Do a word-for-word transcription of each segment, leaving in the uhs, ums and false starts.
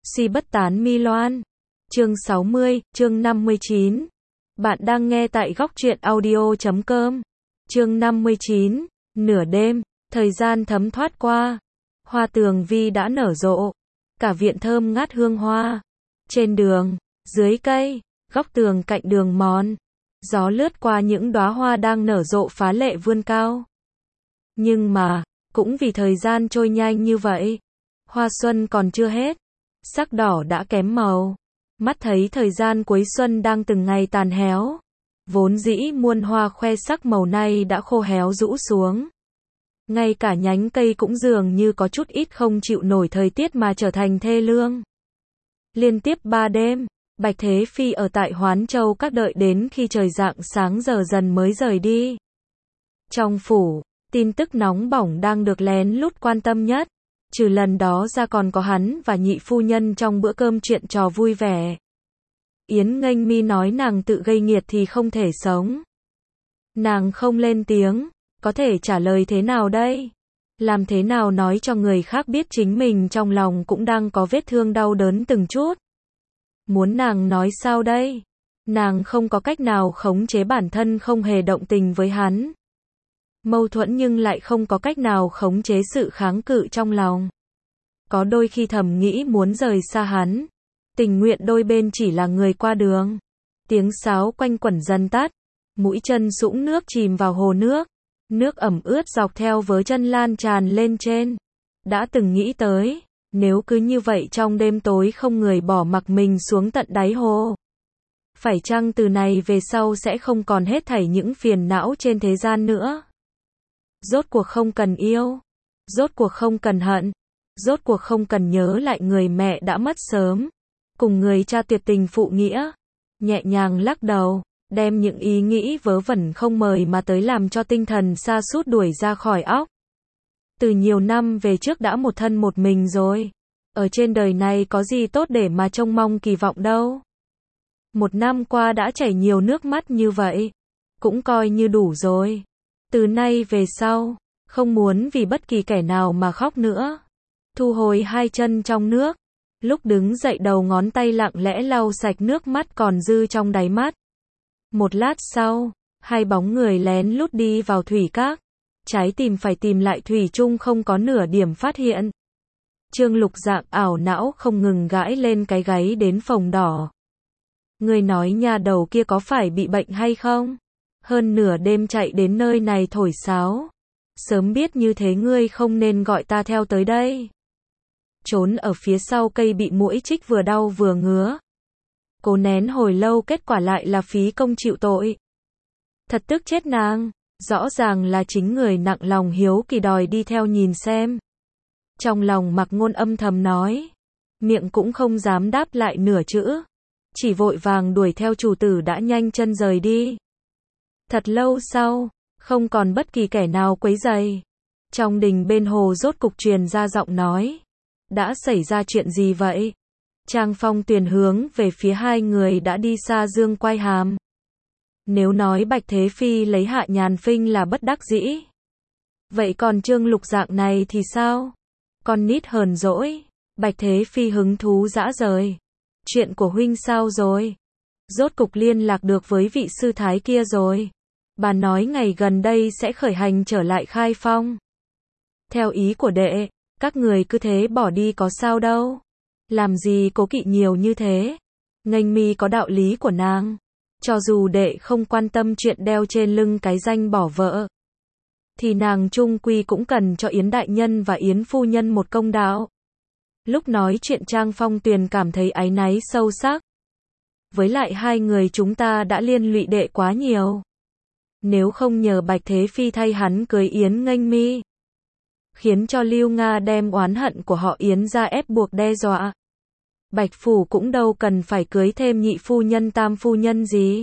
Si bất tán mi loan. Chương sáu mươi, chương năm mươi chín. Bạn đang nghe tại góc truyện audio chấm com. Chương năm mươi chín, nửa đêm, thời gian thấm thoát qua. Hoa tường vi đã nở rộ. Cả viện thơm ngát hương hoa. Trên đường, dưới cây, góc tường cạnh đường mòn. Gió lướt qua những đóa hoa đang nở rộ phá lệ vươn cao. Nhưng mà, cũng vì thời gian trôi nhanh như vậy, hoa xuân còn chưa hết, sắc đỏ đã kém màu. Mắt thấy thời gian cuối xuân đang từng ngày tàn héo. Vốn dĩ muôn hoa khoe sắc màu nay đã khô héo rũ xuống. Ngay cả nhánh cây cũng dường như có chút ít không chịu nổi thời tiết mà trở thành thê lương. Liên tiếp ba đêm, Bạch Thế Phi ở tại Hoán Châu các đợi đến khi trời rạng sáng giờ dần mới rời đi. Trong phủ, tin tức nóng bỏng đang được lén lút quan tâm nhất. Trừ lần đó ra còn có hắn và nhị phu nhân trong bữa cơm chuyện trò vui vẻ. Yến Nghênh Mi nói nàng tự gây nghiệt thì không thể sống. Nàng không lên tiếng, có thể trả lời thế nào đây? Làm thế nào nói cho người khác biết chính mình trong lòng cũng đang có vết thương đau đớn từng chút? Muốn nàng nói sao đây? Nàng không có cách nào khống chế bản thân không hề động tình với hắn. Mâu thuẫn nhưng lại không có cách nào khống chế sự kháng cự trong lòng. Có đôi khi thầm nghĩ muốn rời xa hắn. Tình nguyện đôi bên chỉ là người qua đường. Tiếng sáo quanh quẩn dần tắt. Mũi chân sũng nước chìm vào hồ nước. Nước ẩm ướt dọc theo vớ chân lan tràn lên trên. Đã từng nghĩ tới, nếu cứ như vậy trong đêm tối không người bỏ mặc mình xuống tận đáy hồ. Phải chăng từ này về sau sẽ không còn hết thảy những phiền não trên thế gian nữa? Rốt cuộc không cần yêu. Rốt cuộc không cần hận. Rốt cuộc không cần nhớ lại người mẹ đã mất sớm. Cùng người cha tuyệt tình phụ nghĩa. Nhẹ nhàng lắc đầu, đem những ý nghĩ vớ vẩn không mời mà tới làm cho tinh thần sa sút đuổi ra khỏi óc. Từ nhiều năm về trước đã một thân một mình rồi. Ở trên đời này có gì tốt để mà trông mong kỳ vọng đâu. Một năm qua đã chảy nhiều nước mắt như vậy. Cũng coi như đủ rồi. Từ nay về sau, không muốn vì bất kỳ kẻ nào mà khóc nữa. Thu hồi hai chân trong nước. Lúc đứng dậy đầu ngón tay lặng lẽ lau sạch nước mắt còn dư trong đáy mắt. Một lát sau, hai bóng người lén lút đi vào thủy các. Trái tìm phải tìm lại thủy chung không có nửa điểm phát hiện. Trương Lục Dạng ảo não không ngừng gãi lên cái gáy đến phồng đỏ. Người nói nhà đầu kia có phải bị bệnh hay không? Hơn nửa đêm chạy đến nơi này thổi sáo. Sớm biết như thế ngươi không nên gọi ta theo tới đây. Trốn ở phía sau cây bị muỗi chích vừa đau vừa ngứa. Cố nén hồi lâu kết quả lại là phí công chịu tội. Thật tức chết nàng. Rõ ràng là chính người nặng lòng hiếu kỳ đòi đi theo nhìn xem. Trong lòng Mặc Ngôn âm thầm nói. Miệng cũng không dám đáp lại nửa chữ. Chỉ vội vàng đuổi theo chủ tử đã nhanh chân rời đi. Thật lâu sau, không còn bất kỳ kẻ nào quấy rầy. Trong đình bên hồ rốt cục truyền ra giọng nói. Đã xảy ra chuyện gì vậy? Trang Phong Tuyền hướng về phía hai người đã đi xa dương quay hàm. Nếu nói Bạch Thế Phi lấy Hạ Nhàn Phinh là bất đắc dĩ. Vậy còn Trương Lục Dạng này thì sao? Con nít hờn dỗi. Bạch Thế Phi hứng thú dã rời. Chuyện của huynh sao rồi? Rốt cục liên lạc được với vị sư thái kia rồi. Bà nói ngày gần đây sẽ khởi hành trở lại Khai Phong. Theo ý của đệ, các người cứ thế bỏ đi có sao đâu. Làm gì cố kỵ nhiều như thế. Nghênh Mi có đạo lý của nàng. Cho dù đệ không quan tâm chuyện đeo trên lưng cái danh bỏ vợ. Thì nàng chung quy cũng cần cho Yến Đại Nhân và Yến Phu Nhân một công đạo. Lúc nói chuyện Trang Phong Tuyền cảm thấy áy náy sâu sắc. Với lại hai người chúng ta đã liên lụy đệ quá nhiều. Nếu không nhờ Bạch Thế Phi thay hắn cưới Yến Nghênh Mi. Khiến cho Lưu Nga đem oán hận của họ Yến ra ép buộc đe dọa. Bạch Phủ cũng đâu cần phải cưới thêm nhị phu nhân tam phu nhân gì.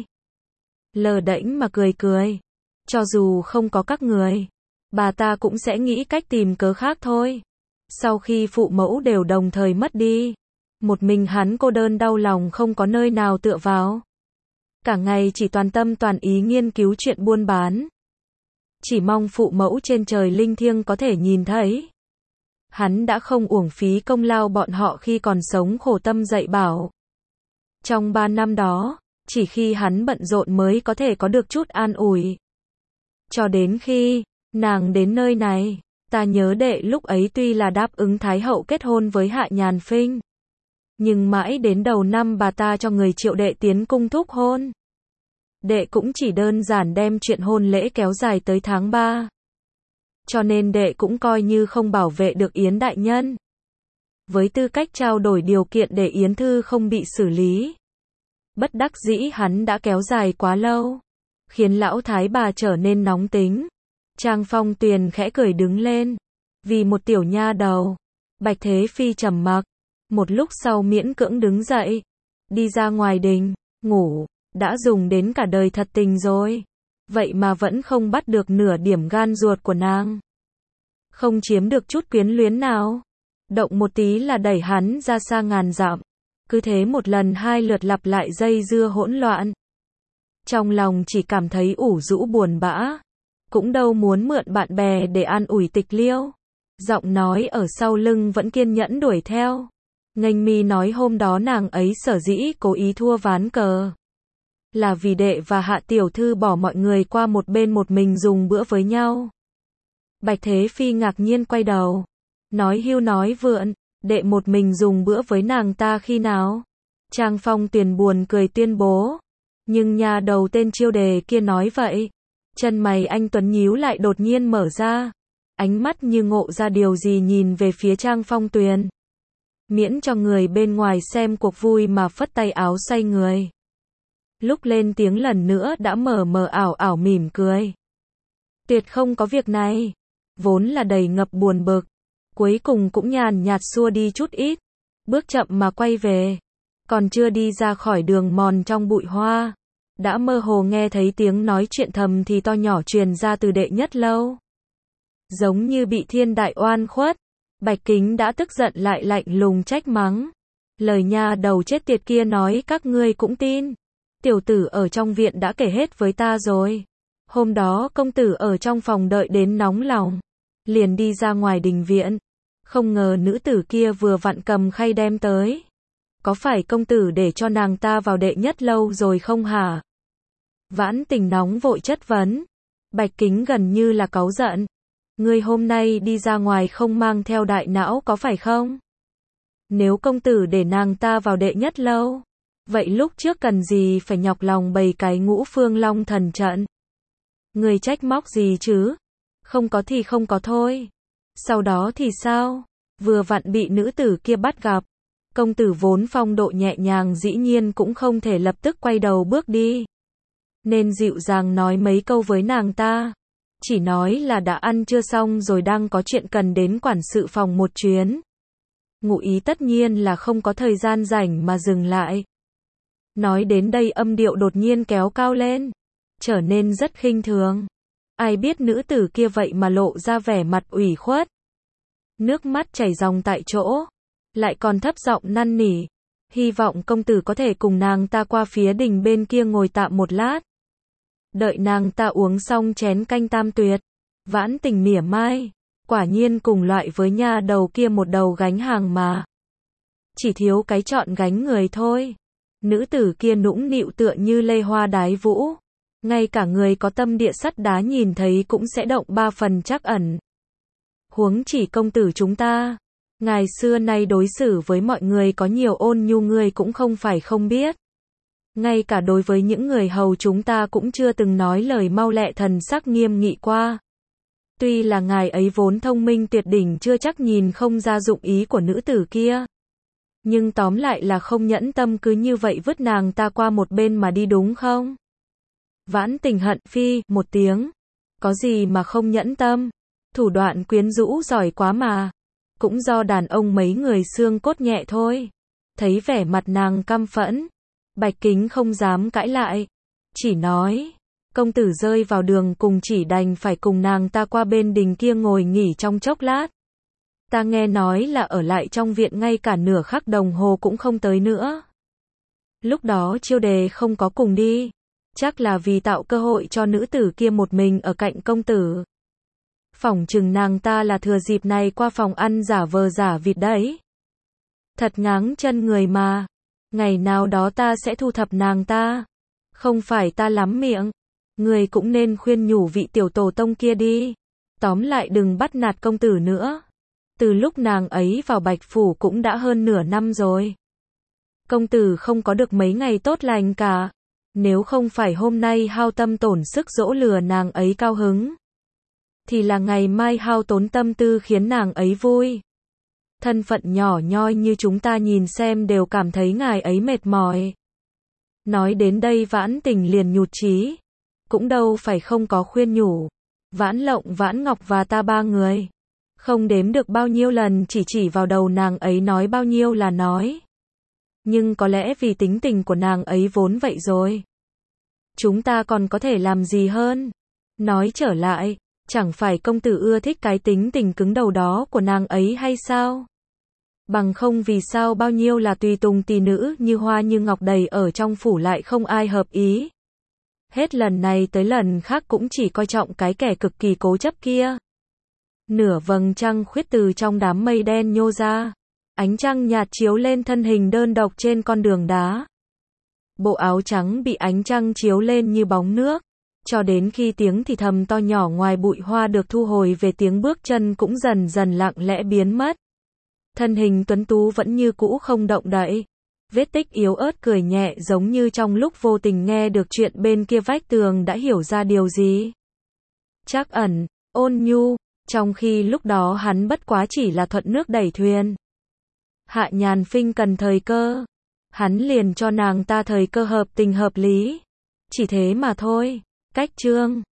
Lờ đễnh mà cười cười. Cho dù không có các người, bà ta cũng sẽ nghĩ cách tìm cớ khác thôi. Sau khi phụ mẫu đều đồng thời mất đi, một mình hắn cô đơn đau lòng không có nơi nào tựa vào. Cả ngày chỉ toàn tâm toàn ý nghiên cứu chuyện buôn bán. Chỉ mong phụ mẫu trên trời linh thiêng có thể nhìn thấy. hắn đã không uổng phí công lao bọn họ khi còn sống khổ tâm dạy bảo. Trong ba năm đó, chỉ khi hắn bận rộn mới có thể có được chút an ủi. Cho đến khi nàng đến nơi này, ta nhớ đệ lúc ấy tuy là đáp ứng Thái hậu kết hôn với Hạ Nhàn Phinh, nhưng mãi đến đầu năm bà ta cho người triệu đệ tiến cung thúc hôn. Đệ cũng chỉ đơn giản đem chuyện hôn lễ kéo dài tới tháng ba. Cho nên đệ cũng coi như không bảo vệ được Yến đại nhân. Với tư cách trao đổi điều kiện để Yến Thư không bị xử lý. Bất đắc dĩ hắn đã kéo dài quá lâu, khiến lão thái bà trở nên nóng tính. Trang Phong Tuyền khẽ cười đứng lên. Vì một tiểu nha đầu. Bạch Thế Phi trầm mặc. Một lúc sau miễn cưỡng đứng dậy. Đi ra ngoài đình, ngủ. Đã dùng đến cả đời thật tình rồi. Vậy mà vẫn không bắt được nửa điểm gan ruột của nàng. Không chiếm được chút quyến luyến nào. Động một tí là đẩy hắn ra xa ngàn dặm. Cứ thế một lần hai lượt lặp lại dây dưa hỗn loạn. Trong lòng chỉ cảm thấy ủ rũ buồn bã. Cũng đâu muốn mượn bạn bè để an ủi Tịch Liêu. Giọng nói ở sau lưng vẫn kiên nhẫn đuổi theo. Nghênh mi nói hôm đó nàng ấy sở dĩ cố ý thua ván cờ. Là vì đệ và Hạ tiểu thư bỏ mọi người qua một bên một mình dùng bữa với nhau. Bạch Thế Phi ngạc nhiên quay đầu. Nói hưu nói vượn, đệ một mình dùng bữa với nàng ta khi nào? Trang Phong Tuyền buồn cười tuyên bố. Nhưng nhà đầu tên Chiêu Đề kia nói vậy. Chân mày anh Tuấn nhíu lại đột nhiên mở ra. Ánh mắt như ngộ ra điều gì nhìn về phía Trang Phong Tuyền. Miễn cho người bên ngoài xem cuộc vui mà phất tay áo xoay người. Lúc lên tiếng lần nữa đã mờ mờ ảo ảo mỉm cười. Tuyệt không có việc này. Vốn là đầy ngập buồn bực. Cuối cùng cũng nhàn nhạt xua đi chút ít. Bước chậm mà quay về. Còn chưa đi ra khỏi đường mòn trong bụi hoa. Đã mơ hồ nghe thấy tiếng nói chuyện thầm thì to nhỏ truyền ra từ Đệ Nhất Lâu. Giống như bị thiên đại oan khuất. Bạch Kính đã tức giận lại lạnh lùng trách mắng. Lời nha đầu chết tiệt kia nói các ngươi cũng tin. Tiểu tử ở trong viện đã kể hết với ta rồi. Hôm đó công tử ở trong phòng đợi đến nóng lòng. Liền đi ra ngoài đình viện. Không ngờ nữ tử kia vừa vặn cầm khay đem tới. Có phải công tử để cho nàng ta vào Đệ Nhất Lâu rồi không hả? Vãn Tình nóng vội chất vấn. Bạch Kính gần như là cáu giận. Ngươi hôm nay đi ra ngoài không mang theo đại não có phải không? Nếu công tử để nàng ta vào Đệ Nhất Lâu, vậy lúc trước cần gì phải nhọc lòng bày cái Ngũ Phương Long Thần trận? Ngươi trách móc gì chứ? Không có thì không có thôi. Sau đó thì sao? Vừa vặn bị nữ tử kia bắt gặp. Công tử vốn phong độ nhẹ nhàng dĩ nhiên cũng không thể lập tức quay đầu bước đi. Nên dịu dàng nói mấy câu với nàng ta. Chỉ nói là đã ăn trưa xong rồi đang có chuyện cần đến quản sự phòng một chuyến. Ngụ ý tất nhiên là không có thời gian rảnh mà dừng lại. Nói đến đây âm điệu đột nhiên kéo cao lên. Trở nên rất khinh thường. Ai biết nữ tử kia vậy mà lộ ra vẻ mặt ủy khuất. Nước mắt chảy ròng tại chỗ. Lại còn thấp giọng năn nỉ. Hy vọng công tử có thể cùng nàng ta qua phía đình bên kia ngồi tạm một lát. Đợi nàng ta uống xong chén canh tam tuyệt. Vãn Tình mỉa mai. Quả nhiên cùng loại với nha đầu kia một đầu gánh hàng mà. Chỉ thiếu cái chọn gánh người thôi. Nữ tử kia nũng nịu tựa như lê hoa đái vũ. Ngay cả người có tâm địa sắt đá nhìn thấy cũng sẽ động ba phần trắc ẩn. Huống chỉ công tử chúng ta. Ngài xưa nay đối xử với mọi người có nhiều ôn nhu người cũng không phải không biết. Ngay cả đối với những người hầu chúng ta cũng chưa từng nói lời mau lẹ thần sắc nghiêm nghị qua. Tuy là ngài ấy vốn thông minh tuyệt đỉnh chưa chắc nhìn không ra dụng ý của nữ tử kia. Nhưng tóm lại là không nhẫn tâm cứ như vậy vứt nàng ta qua một bên mà đi đúng không? Vãn Tình hận phi một tiếng. Có gì mà không nhẫn tâm? Thủ đoạn quyến rũ giỏi quá mà. Cũng do đàn ông mấy người xương cốt nhẹ thôi. Thấy vẻ mặt nàng căm phẫn. Bạch Kính không dám cãi lại. Chỉ nói. Công tử rơi vào đường cùng chỉ đành phải cùng nàng ta qua bên đình kia ngồi nghỉ trong chốc lát. Ta nghe nói là ở lại trong viện ngay cả nửa khắc đồng hồ cũng không tới nữa. Lúc đó Chiêu Đề không có cùng đi. Chắc là vì tạo cơ hội cho nữ tử kia một mình ở cạnh công tử. Phỏng chừng nàng ta là thừa dịp này qua phòng ăn giả vờ giả vịt đấy. Thật ngáng chân người mà. Ngày nào đó ta sẽ thu thập nàng ta. Không phải ta lắm miệng. Người cũng nên khuyên nhủ vị tiểu tổ tông kia đi. Tóm lại đừng bắt nạt công tử nữa. Từ lúc nàng ấy vào Bạch Phủ cũng đã hơn nửa năm rồi. Công tử không có được mấy ngày tốt lành cả. Nếu không phải hôm nay hao tâm tổn sức dỗ lừa nàng ấy cao hứng, thì là ngày mai hao tốn tâm tư khiến nàng ấy vui. Thân phận nhỏ nhoi như chúng ta nhìn xem đều cảm thấy ngài ấy mệt mỏi. Nói đến đây Vãn Tình liền nhụt chí. Cũng đâu phải không có khuyên nhủ. Vãn Lộng, Vãn Ngọc và ta ba người. Không đếm được bao nhiêu lần chỉ chỉ vào đầu nàng ấy nói bao nhiêu là nói. Nhưng có lẽ vì tính tình của nàng ấy vốn vậy rồi. Chúng ta còn có thể làm gì hơn? Nói trở lại, chẳng phải công tử ưa thích cái tính tình cứng đầu đó của nàng ấy hay sao? Bằng không vì sao bao nhiêu là tùy tùng tỳ nữ như hoa như ngọc đầy ở trong phủ lại không ai hợp ý. Hết lần này tới lần khác cũng chỉ coi trọng cái kẻ cực kỳ cố chấp kia. Nửa vầng trăng khuyết từ trong đám mây đen nhô ra. Ánh trăng nhạt chiếu lên thân hình đơn độc trên con đường đá. Bộ áo trắng bị ánh trăng chiếu lên như bóng nước. Cho đến khi tiếng thì thầm to nhỏ ngoài bụi hoa được thu hồi về, tiếng bước chân cũng dần dần lặng lẽ biến mất. Thân hình tuấn tú vẫn như cũ không động đậy. Vết tích yếu ớt cười nhẹ giống như trong lúc vô tình nghe được chuyện bên kia vách tường đã hiểu ra điều gì. Trắc ẩn, ôn nhu, trong khi lúc đó hắn bất quá chỉ là thuận nước đẩy thuyền. Hạ Nhàn Phinh cần thời cơ. Hắn liền cho nàng ta thời cơ hợp tình hợp lý. Chỉ thế mà thôi. Cách chương